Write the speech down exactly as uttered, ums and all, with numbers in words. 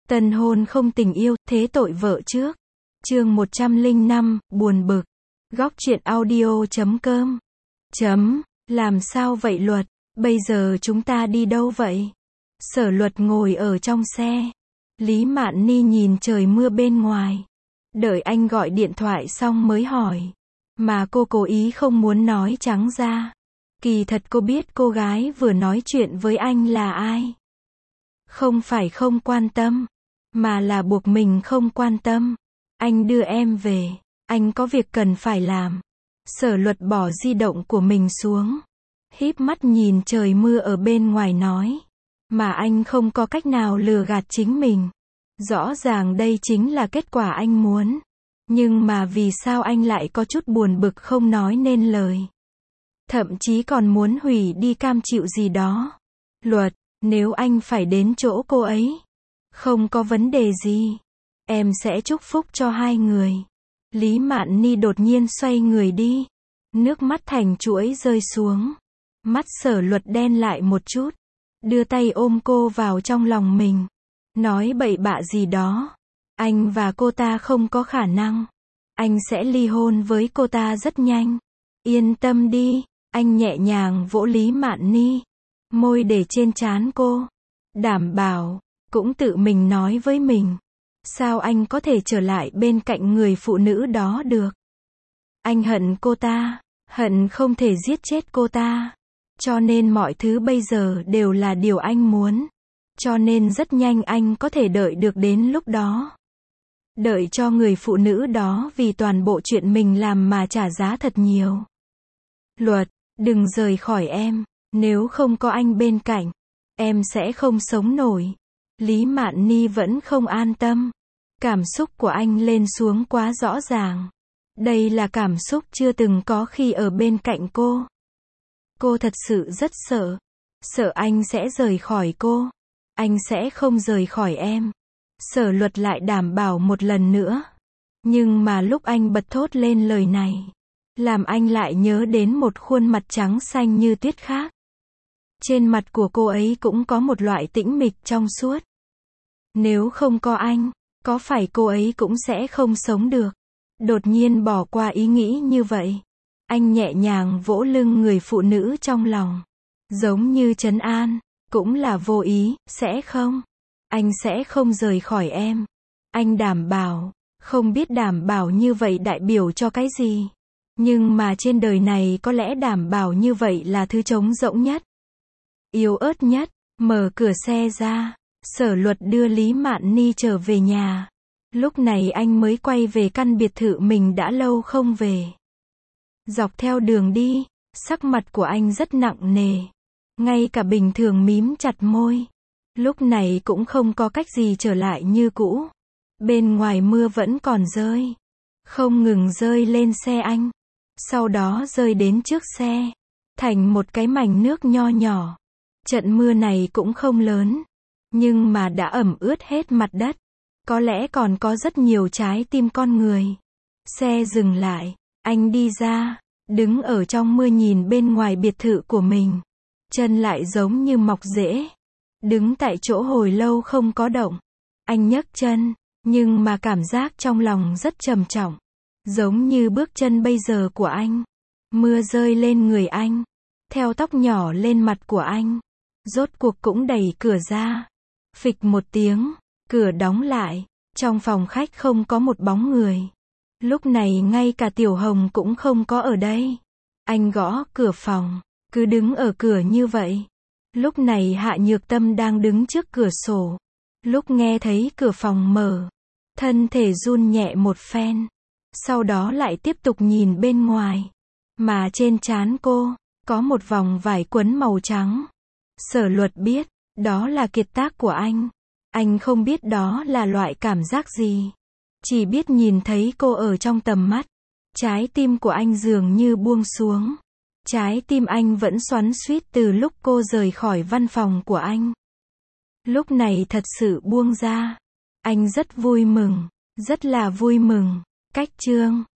Tân hôn không tình yêu, thế tội vợ trước. Chương một trăm lẻ năm, buồn bực. Góc truyện audio chấm com. Chấm, làm sao vậy Luật? Bây giờ chúng ta đi đâu vậy? Sở Luật ngồi ở trong xe. Lý Mạn Ni nhìn trời mưa bên ngoài. Đợi anh gọi điện thoại xong mới hỏi. Mà cô cố ý không muốn nói trắng ra. Kỳ thật cô biết cô gái vừa nói chuyện với anh là ai. Không phải không quan tâm, mà là buộc mình không quan tâm. Anh đưa em về, anh có việc cần phải làm. Sở Luật bỏ di động của mình xuống, híp mắt nhìn trời mưa ở bên ngoài nói. Mà anh không có cách nào lừa gạt chính mình. Rõ ràng đây chính là kết quả anh muốn. Nhưng mà vì sao anh lại có chút buồn bực không nói nên lời. Thậm chí còn muốn hủy đi cam chịu gì đó. Luật, nếu anh phải đến chỗ cô ấy, không có vấn đề gì. Em sẽ chúc phúc cho hai người. Lý Mạn Ni đột nhiên xoay người đi. Nước mắt thành chuỗi rơi xuống. Mắt Sở Luật đen lại một chút. Đưa tay ôm cô vào trong lòng mình. Nói bậy bạ gì đó. Anh và cô ta không có khả năng. Anh sẽ ly hôn với cô ta rất nhanh. Yên tâm đi. Anh nhẹ nhàng vỗ Lý Mạn Ni. Môi để trên trán cô. Đảm bảo. Cũng tự mình nói với mình. Sao anh có thể trở lại bên cạnh người phụ nữ đó được? Anh hận cô ta. Hận không thể giết chết cô ta. Cho nên mọi thứ bây giờ đều là điều anh muốn. Cho nên rất nhanh anh có thể đợi được đến lúc đó. Đợi cho người phụ nữ đó vì toàn bộ chuyện mình làm mà trả giá thật nhiều. Luật, đừng rời khỏi em. Nếu không có anh bên cạnh, em sẽ không sống nổi. Lý Mạn Ni vẫn không an tâm. Cảm xúc của anh lên xuống quá rõ ràng. Đây là cảm xúc chưa từng có khi ở bên cạnh cô. Cô thật sự rất sợ. Sợ anh sẽ rời khỏi cô. Anh sẽ không rời khỏi em. Sở Luật lại đảm bảo một lần nữa. Nhưng mà lúc anh bật thốt lên lời này, làm anh lại nhớ đến một khuôn mặt trắng xanh như tuyết khác. Trên mặt của cô ấy cũng có một loại tĩnh mịch trong suốt. Nếu không có anh, có phải cô ấy cũng sẽ không sống được. Đột nhiên bỏ qua ý nghĩ như vậy. Anh nhẹ nhàng vỗ lưng người phụ nữ trong lòng. Giống như trấn an. Cũng là vô ý, sẽ không. Anh sẽ không rời khỏi em. Anh đảm bảo. Không biết đảm bảo như vậy đại biểu cho cái gì. Nhưng mà trên đời này có lẽ đảm bảo như vậy là thứ trống rỗng nhất. Yếu ớt nhất. Mở cửa xe ra. Sở Luật đưa Lý Mạn Ni trở về nhà. Lúc này anh mới quay về căn biệt thự mình đã lâu không về. Dọc theo đường đi, sắc mặt của anh rất nặng nề. Ngay cả bình thường mím chặt môi. Lúc này cũng không có cách gì trở lại như cũ. Bên ngoài mưa vẫn còn rơi. Không ngừng rơi lên xe anh. Sau đó rơi đến trước xe. Thành một cái mảnh nước nho nhỏ. Trận mưa này cũng không lớn. Nhưng mà đã ẩm ướt hết mặt đất. Có lẽ còn có rất nhiều trái tim con người. Xe dừng lại. Anh đi ra. Đứng ở trong mưa nhìn bên ngoài biệt thự của mình. Chân lại giống như mọc rễ. Đứng tại chỗ hồi lâu không có động. Anh nhấc chân. Nhưng mà cảm giác trong lòng rất trầm trọng. Giống như bước chân bây giờ của anh. Mưa rơi lên người anh. Theo tóc nhỏ lên mặt của anh. Rốt cuộc cũng đẩy cửa ra. Phịch một tiếng. Cửa đóng lại. Trong phòng khách không có một bóng người. Lúc này ngay cả Tiểu Hồng cũng không có ở đây. Anh gõ cửa phòng. Cứ đứng ở cửa như vậy. Lúc này Hạ Nhược Tâm đang đứng trước cửa sổ. Lúc nghe thấy cửa phòng mở. Thân thể run nhẹ một phen. Sau đó lại tiếp tục nhìn bên ngoài. Mà trên trán cô, có một vòng vải quấn màu trắng. Sở Luật biết, đó là kiệt tác của anh. Anh không biết đó là loại cảm giác gì. Chỉ biết nhìn thấy cô ở trong tầm mắt. Trái tim của anh dường như buông xuống. Trái tim anh vẫn xoắn xuýt từ lúc cô rời khỏi văn phòng của anh. Lúc này thật sự buông ra. Anh rất vui mừng. Rất là vui mừng. Cách chương